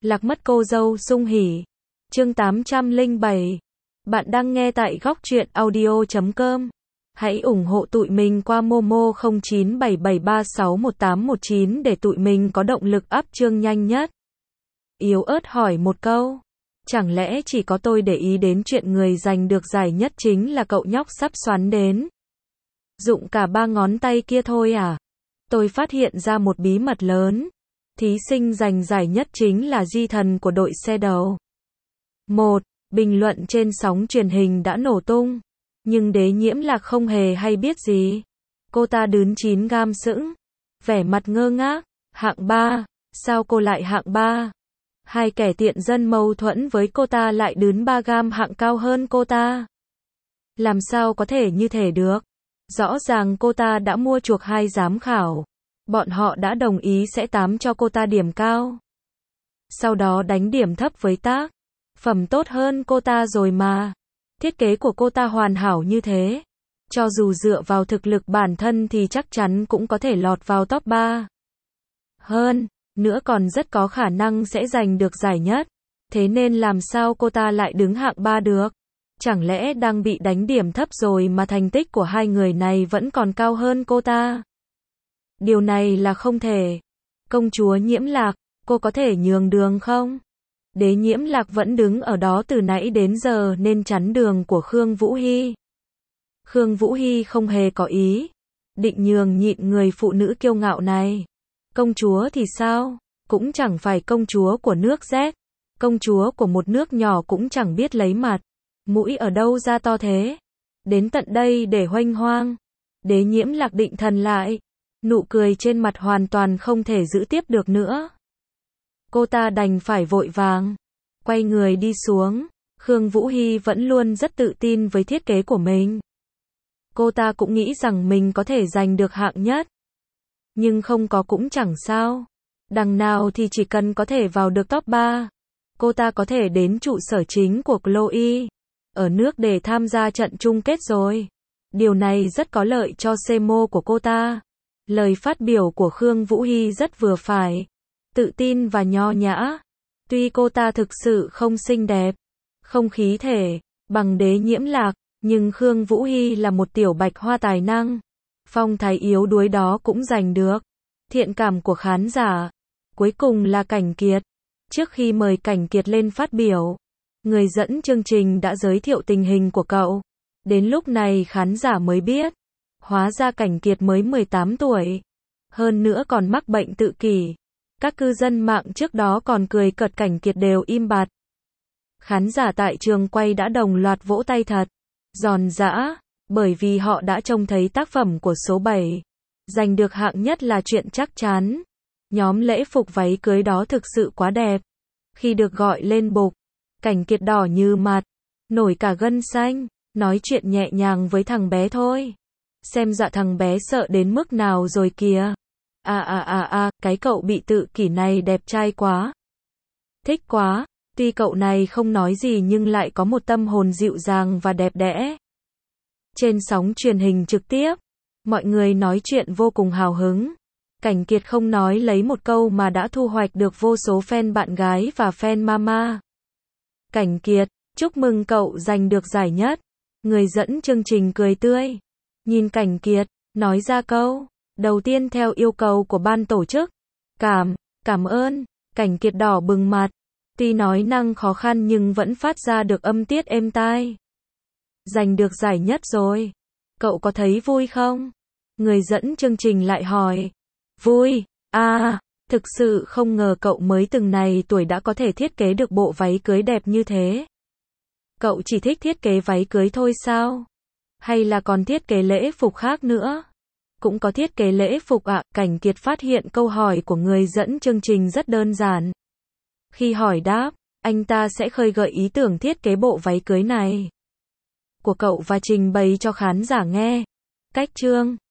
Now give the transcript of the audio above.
Lạc mất cô dâu sung hỉ. Chương 807. Bạn đang nghe tại góc truyện audio.com. Hãy ủng hộ tụi mình qua Momo 0977361819 để tụi mình có động lực up chương nhanh nhất. Yếu ớt hỏi một câu. Chẳng lẽ chỉ có tôi để ý đến chuyện người giành được giải nhất chính là cậu nhóc sắp xoắn đến dụng cả 3 ngón tay kia thôi à? Tôi phát hiện ra một bí mật lớn. Thí sinh giành giải nhất chính là di thần của đội xe đầu. Bình luận trên sóng truyền hình đã nổ tung. Nhưng Đế Nhiễm Lạc không hề hay biết gì. Cô ta đướn 9 gam sững. Vẻ mặt ngơ ngác. Hạng 3. Sao cô lại hạng 3? Hai kẻ tiện dân mâu thuẫn với cô ta lại đướn 3 gam hạng cao hơn cô ta. Làm sao có thể như thế được? Rõ ràng cô ta đã mua chuộc 2 giám khảo. Bọn họ đã đồng ý sẽ tám cho cô ta điểm cao. Sau đó đánh điểm thấp với tác phẩm tốt hơn cô ta rồi mà. Thiết kế của cô ta hoàn hảo như thế. Cho dù dựa vào thực lực bản thân thì chắc chắn cũng có thể lọt vào top 3. Hơn nữa còn rất có khả năng sẽ giành được giải nhất. Thế nên làm sao cô ta lại đứng hạng 3 được? Chẳng lẽ đang bị đánh điểm thấp rồi mà thành tích của hai người này vẫn còn cao hơn cô ta? Điều này là không thể. Công chúa Nhiễm Lạc, cô có thể nhường đường không? Đế Nhiễm Lạc vẫn đứng ở đó từ nãy đến giờ nên chắn đường của Khương Vũ Hy. Khương Vũ Hy không hề có ý định nhường nhịn người phụ nữ kiêu ngạo này. Công chúa thì sao? Cũng chẳng phải công chúa của nước Z. Công chúa của một nước nhỏ cũng chẳng biết lấy mặt mũi ở đâu ra to thế. Đến tận đây để huênh hoang. Đế Nhiễm Lạc định thần lại. Nụ cười trên mặt hoàn toàn không thể giữ tiếp được nữa. Cô ta đành phải vội vàng quay người đi xuống. Khương Vũ Hy vẫn luôn rất tự tin với thiết kế của mình. Cô ta cũng nghĩ rằng mình có thể giành được hạng nhất. Nhưng không có cũng chẳng sao. Đằng nào thì chỉ cần có thể vào được top 3. Cô ta có thể đến trụ sở chính của Chloe ở nước để tham gia trận chung kết rồi. Điều này rất có lợi cho CMO của cô ta. Lời phát biểu của Khương Vũ Hy rất vừa phải, tự tin và nho nhã. Tuy cô ta thực sự không xinh đẹp, không khí thể bằng Đế Nhiễm Lạc, nhưng Khương Vũ Hy là một tiểu bạch hoa tài năng. Phong thái yếu đuối đó cũng giành được thiện cảm của khán giả. Cuối cùng là Cảnh Kiệt. Trước khi mời Cảnh Kiệt lên phát biểu, người dẫn chương trình đã giới thiệu tình hình của cậu. Đến lúc này khán giả mới biết. Hóa ra Cảnh Kiệt mới 18 tuổi. Hơn nữa còn mắc bệnh tự kỷ. Các cư dân mạng trước đó còn cười cợt Cảnh Kiệt đều im bặt. Khán giả tại trường quay đã đồng loạt vỗ tay thật giòn giã, bởi vì họ đã trông thấy tác phẩm của số 7. Giành được hạng nhất là chuyện chắc chắn. Nhóm lễ phục váy cưới đó thực sự quá đẹp. Khi được gọi lên bục, Cảnh Kiệt đỏ như mặt, nổi cả gân xanh, nói chuyện nhẹ nhàng với thằng bé thôi. Xem dạ thằng bé sợ đến mức nào rồi kìa. Cái cậu bị tự kỷ này đẹp trai quá. Thích quá. Tuy cậu này không nói gì nhưng lại có một tâm hồn dịu dàng và đẹp đẽ. Trên sóng truyền hình trực tiếp, mọi người nói chuyện vô cùng hào hứng. Cảnh Kiệt không nói lấy một câu mà đã thu hoạch được vô số fan bạn gái và fan mama. Cảnh Kiệt, chúc mừng cậu giành được giải nhất. Người dẫn chương trình cười tươi. Nhìn Cảnh Kiệt, nói ra câu đầu tiên theo yêu cầu của ban tổ chức. Cảm ơn. Cảnh Kiệt đỏ bừng mặt. Tuy nói năng khó khăn nhưng vẫn phát ra được âm tiết êm tai. Giành được giải nhất rồi. Cậu có thấy vui không? Người dẫn chương trình lại hỏi. Vui. Thực sự không ngờ cậu mới từng này tuổi đã có thể thiết kế được bộ váy cưới đẹp như thế. Cậu chỉ thích thiết kế váy cưới thôi sao? Hay là còn thiết kế lễ phục khác nữa? Cũng có thiết kế lễ phục ạ. Cảnh Kiệt phát hiện câu hỏi của người dẫn chương trình rất đơn giản. Khi hỏi đáp, anh ta sẽ khơi gợi ý tưởng thiết kế bộ váy cưới này của cậu và trình bày cho khán giả nghe. Cách chương